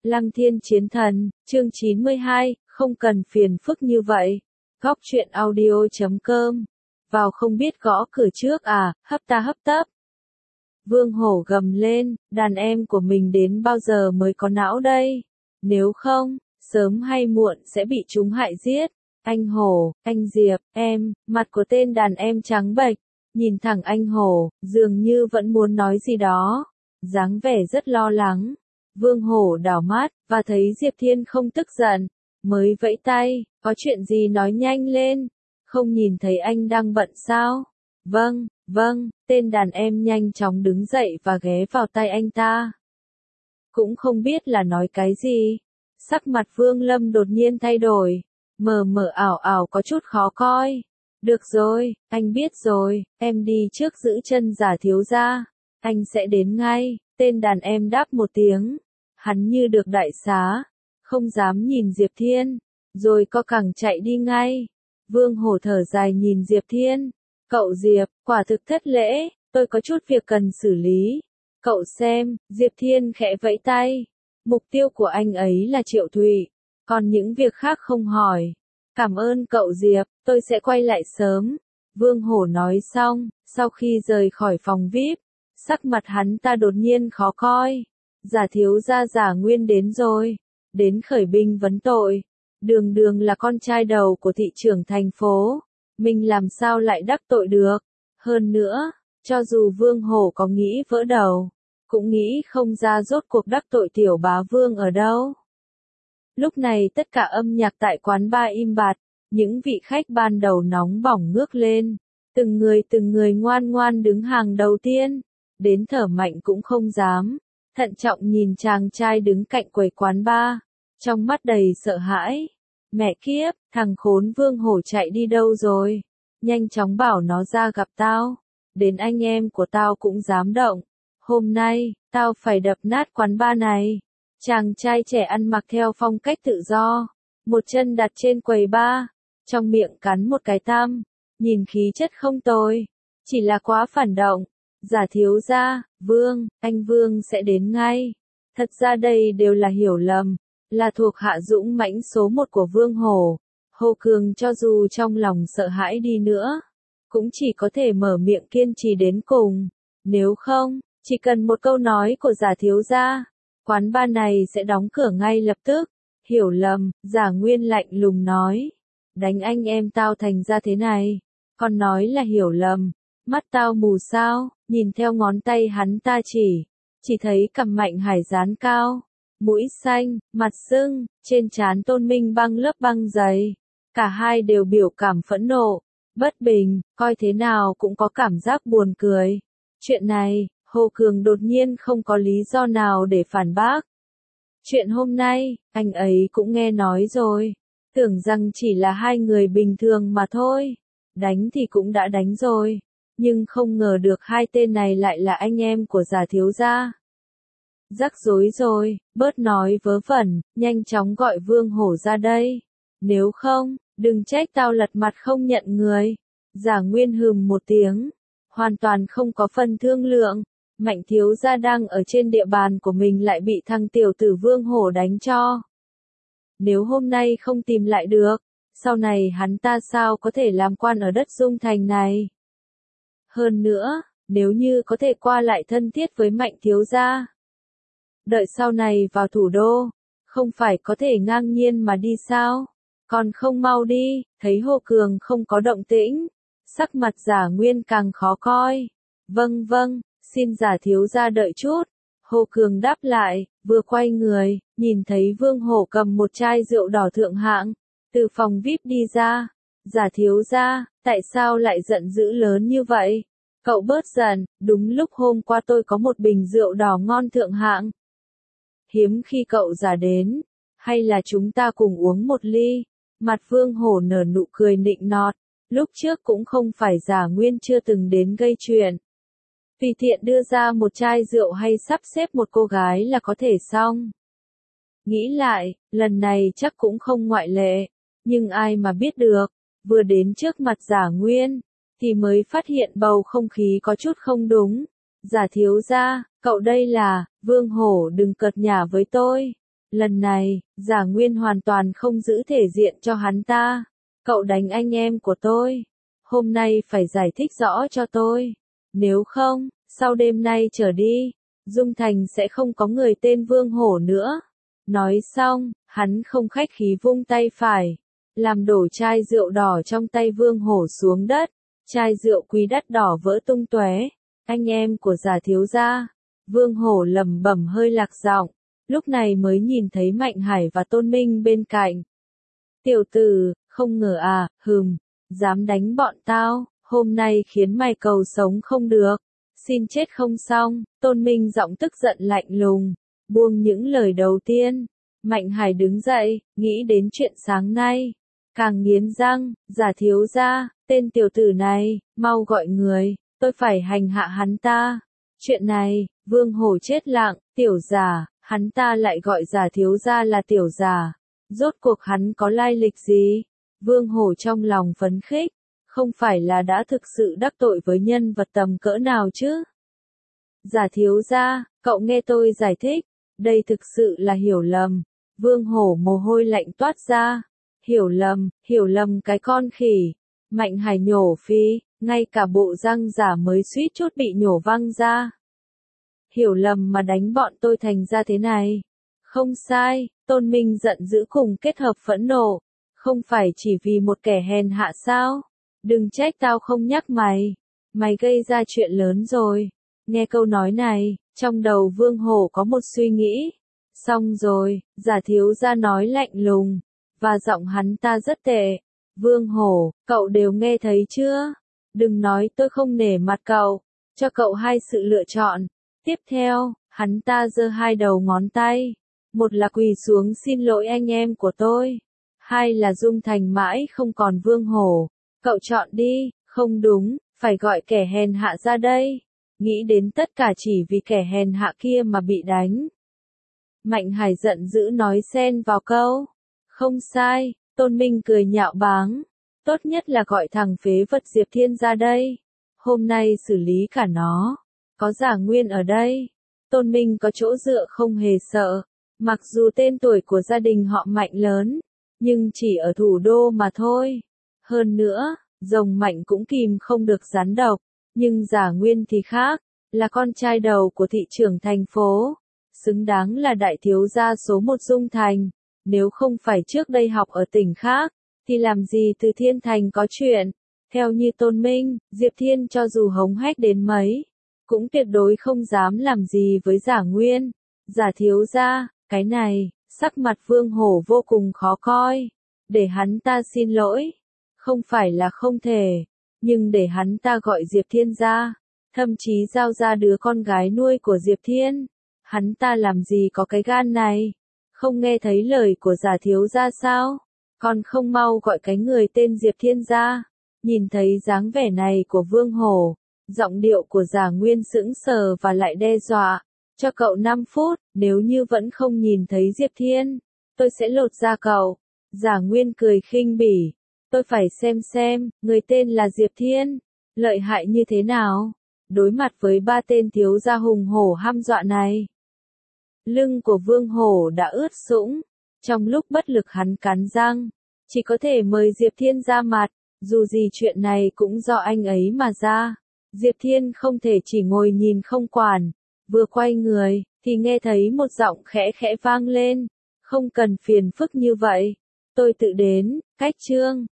Lăng Thiên Chiến Thần, chương 92, không cần phiền phức như vậy. Góc truyện audio.com. Vào không biết gõ cửa trước à, hấp ta hấp tấp. Vương Hổ gầm lên, đàn em của mình đến bao giờ mới có não đây? Nếu không, sớm hay muộn sẽ bị chúng hại giết. Anh Hổ, anh Diệp, em, mặt của tên đàn em trắng bệch, nhìn thẳng anh Hổ, dường như vẫn muốn nói gì đó, dáng vẻ rất lo lắng. Vương Hổ đảo mắt, và thấy Diệp Thiên không tức giận, mới vẫy tay, có chuyện gì nói nhanh lên, không nhìn thấy anh đang bận sao? Vâng, tên đàn em nhanh chóng đứng dậy và ghé vào tay anh ta. Cũng không biết là nói cái gì, sắc mặt Vương Lâm đột nhiên thay đổi, mờ mờ ảo ảo có chút khó coi. Được rồi, anh biết rồi, em đi trước giữ chân Giả thiếu gia, anh sẽ đến ngay. Tên đàn em đáp một tiếng, hắn như được đại xá, không dám nhìn Diệp Thiên, rồi co cẳng chạy đi ngay. Vương Hổ thở dài nhìn Diệp Thiên, cậu Diệp, quả thực thất lễ, tôi có chút việc cần xử lý. Cậu xem, Diệp Thiên khẽ vẫy tay, mục tiêu của anh ấy là Triệu Thụy, còn những việc khác không hỏi. Cảm ơn cậu Diệp, tôi sẽ quay lại sớm. Vương Hổ nói xong, sau khi rời khỏi phòng VIP, sắc mặt hắn ta đột nhiên khó coi. Giả thiếu gia Giả Nguyên đến rồi, đến khởi binh vấn tội. Đường Đường là con trai đầu của thị trưởng thành phố, mình làm sao lại đắc tội được. Hơn nữa, cho dù Vương Hổ có nghĩ vỡ đầu, cũng nghĩ không ra rốt cuộc đắc tội tiểu bá Vương ở đâu. Lúc này tất cả âm nhạc tại quán bar im bặt, những vị khách ban đầu nóng bỏng ngước lên, từng người ngoan ngoan đứng hàng đầu tiên, đến thở mạnh cũng không dám, thận trọng nhìn chàng trai đứng cạnh quầy quán bar, trong mắt đầy sợ hãi. Mẹ kiếp, thằng khốn Vương Hổ chạy đi đâu rồi? Nhanh chóng bảo nó ra gặp tao, đến anh em của tao cũng dám động. Hôm nay, tao phải đập nát quán bar này. Chàng trai trẻ ăn mặc theo phong cách tự do, một chân đặt trên quầy bar, trong miệng cắn một cái tăm, nhìn khí chất không tồi, chỉ là quá phản động. Giả thiếu gia, anh Vương sẽ đến ngay. Thật ra đây đều là hiểu lầm, là thuộc hạ dũng mãnh số một của Vương Hổ. Hồ Cường cho dù trong lòng sợ hãi đi nữa, cũng chỉ có thể mở miệng kiên trì đến cùng. Nếu không, chỉ cần một câu nói của Giả thiếu gia, quán bar này sẽ đóng cửa ngay lập tức. Hiểu lầm, Giả Nguyên lạnh lùng nói. Đánh anh em tao thành ra thế này, còn nói là hiểu lầm. Mắt tao mù sao? Nhìn theo ngón tay hắn ta chỉ thấy cằm Mạnh Hải dán cao, mũi xanh, mặt sưng, trên trán Tôn Minh băng lớp băng dày. Cả hai đều biểu cảm phẫn nộ, bất bình, coi thế nào cũng có cảm giác buồn cười. Chuyện này, Hồ Cường đột nhiên không có lý do nào để phản bác. Chuyện hôm nay, anh ấy cũng nghe nói rồi, tưởng rằng chỉ là hai người bình thường mà thôi. Đánh thì cũng đã đánh rồi, nhưng không ngờ được hai tên này lại là anh em của Giả thiếu gia. Rắc rối rồi, bớt nói vớ vẩn, nhanh chóng gọi Vương Hổ ra đây. Nếu không, đừng trách tao lật mặt không nhận người. Giả Nguyên hừm một tiếng, hoàn toàn không có phần thương lượng. Mạnh thiếu gia đang ở trên địa bàn của mình lại bị thằng tiểu tử Vương Hổ đánh cho. Nếu hôm nay không tìm lại được, sau này hắn ta sao có thể làm quan ở đất Dung Thành này. Hơn nữa, nếu như có thể qua lại thân thiết với Mạnh thiếu gia, đợi sau này vào thủ đô, không phải có thể ngang nhiên mà đi sao? Còn không mau đi. Thấy Hồ Cường không có động tĩnh, sắc mặt Giả Nguyên càng khó coi. Vâng, xin Giả thiếu gia đợi chút. Hồ Cường đáp lại, vừa quay người, nhìn thấy Vương Hổ cầm một chai rượu đỏ thượng hạng, từ phòng VIP đi ra. Giả thiếu gia, tại sao lại giận dữ lớn như vậy? Cậu bớt giận, đúng lúc hôm qua tôi có một bình rượu đỏ ngon thượng hạng. Hiếm khi cậu Giả đến, hay là chúng ta cùng uống một ly? Mặt Vương Hổ nở nụ cười nịnh nọt, lúc trước cũng không phải Giả Nguyên chưa từng đến gây chuyện. Tùy tiện đưa ra một chai rượu hay sắp xếp một cô gái là có thể xong. Nghĩ lại, lần này chắc cũng không ngoại lệ, nhưng ai mà biết được, vừa đến trước mặt Giả Nguyên, thì mới phát hiện bầu không khí có chút không đúng. Giả thiếu gia, cậu đây là, Vương Hổ đừng cợt nhả với tôi. Lần này, Giả Nguyên hoàn toàn không giữ thể diện cho hắn ta. Cậu đánh anh em của tôi. Hôm nay phải giải thích rõ cho tôi. Nếu không, sau đêm nay trở đi, Dung Thành sẽ không có người tên Vương Hổ nữa. Nói xong, hắn không khách khí vung tay phải, làm đổ chai rượu đỏ trong tay Vương Hổ xuống đất. Chai rượu quý đắt đỏ vỡ tung tóe. Anh em của Giả thiếu gia. Vương Hổ lẩm bẩm hơi lạc giọng, lúc này mới nhìn thấy Mạnh Hải và Tôn Minh bên cạnh. Tiểu tử, không ngờ à, dám đánh bọn tao, hôm nay khiến mày cầu sống không được, xin chết không xong. Tôn Minh giọng tức giận lạnh lùng, buông những lời đầu tiên. Mạnh Hải đứng dậy, nghĩ đến chuyện sáng nay, càng nghiến răng. Giả thiếu gia, tên tiểu tử này, mau gọi người, tôi phải hành hạ hắn ta. Chuyện này, Vương Hổ chết lặng. Tiểu Giả, hắn ta lại gọi Giả thiếu gia là tiểu Giả. Rốt cuộc hắn có lai lịch gì? Vương Hổ trong lòng phấn khích, không phải là đã thực sự đắc tội với nhân vật tầm cỡ nào chứ? Giả thiếu gia, cậu nghe tôi giải thích, đây thực sự là hiểu lầm. Vương Hổ mồ hôi lạnh toát ra. Hiểu lầm cái con khỉ. Mạnh Hải nhổ phi, ngay cả bộ răng giả mới suýt chút bị nhổ văng ra. Hiểu lầm mà đánh bọn tôi thành ra thế này. Không sai, Tôn Minh giận dữ cùng kết hợp phẫn nộ. Không phải chỉ vì một kẻ hèn hạ sao? Đừng trách tao không nhắc mày. Mày gây ra chuyện lớn rồi. Nghe câu nói này, trong đầu Vương Hổ có một suy nghĩ. Xong rồi, Giả thiếu gia nói lạnh lùng, và giọng hắn ta rất tệ. Vương Hổ, cậu đều nghe thấy chưa? Đừng nói tôi không nể mặt cậu, cho cậu hai sự lựa chọn. Tiếp theo, hắn ta giơ hai đầu ngón tay. Một là quỳ xuống xin lỗi anh em của tôi. Hai là Dung Thành mãi không còn Vương Hổ. Cậu chọn đi. Không đúng, phải gọi kẻ hèn hạ ra đây. Nghĩ đến tất cả chỉ vì kẻ hèn hạ kia mà bị đánh. Mạnh Hải giận dữ nói xen vào câu. Không sai, Tôn Minh cười nhạo báng. Tốt nhất là gọi thằng phế vật Diệp Thiên ra đây. Hôm nay xử lý cả nó. Có Giả Nguyên ở đây. Tôn Minh có chỗ dựa không hề sợ. Mặc dù tên tuổi của gia đình họ Mạnh lớn, nhưng chỉ ở thủ đô mà thôi. Hơn nữa, rồng mạnh cũng kìm không được rắn độc. Nhưng Giả Nguyên thì khác, là con trai đầu của thị trưởng thành phố. Xứng đáng là đại thiếu gia số một Dung Thành. Nếu không phải trước đây học ở tỉnh khác, thì làm gì từ Thiên Thành có chuyện. Theo như Tôn Minh, Diệp Thiên cho dù hống hách đến mấy, cũng tuyệt đối không dám làm gì với Giả Nguyên. Giả thiếu gia, cái này, sắc mặt Vương Hổ vô cùng khó coi. Để hắn ta xin lỗi, không phải là không thể, nhưng để hắn ta gọi Diệp Thiên ra, thậm chí giao ra đứa con gái nuôi của Diệp Thiên, hắn ta làm gì có cái gan này? Không nghe thấy lời của Giả thiếu gia sao? Còn không mau gọi cái người tên Diệp Thiên ra. Nhìn thấy dáng vẻ này của Vương Hổ, giọng điệu của Giả Nguyên sững sờ và lại đe dọa. Cho cậu 5 phút, nếu như vẫn không nhìn thấy Diệp Thiên, tôi sẽ lột da cậu. Giả Nguyên cười khinh bỉ. Tôi phải xem, người tên là Diệp Thiên, lợi hại như thế nào? Đối mặt với ba tên thiếu gia hùng hổ hăm dọa này. Lưng của Vương Hổ đã ướt sũng. Trong lúc bất lực hắn cắn răng, chỉ có thể mời Diệp Thiên ra mặt. Dù gì chuyện này cũng do anh ấy mà ra. Diệp Thiên không thể chỉ ngồi nhìn không quản. Vừa quay người, thì nghe thấy một giọng khẽ khẽ vang lên. Không cần phiền phức như vậy. Tôi tự đến, cách chương.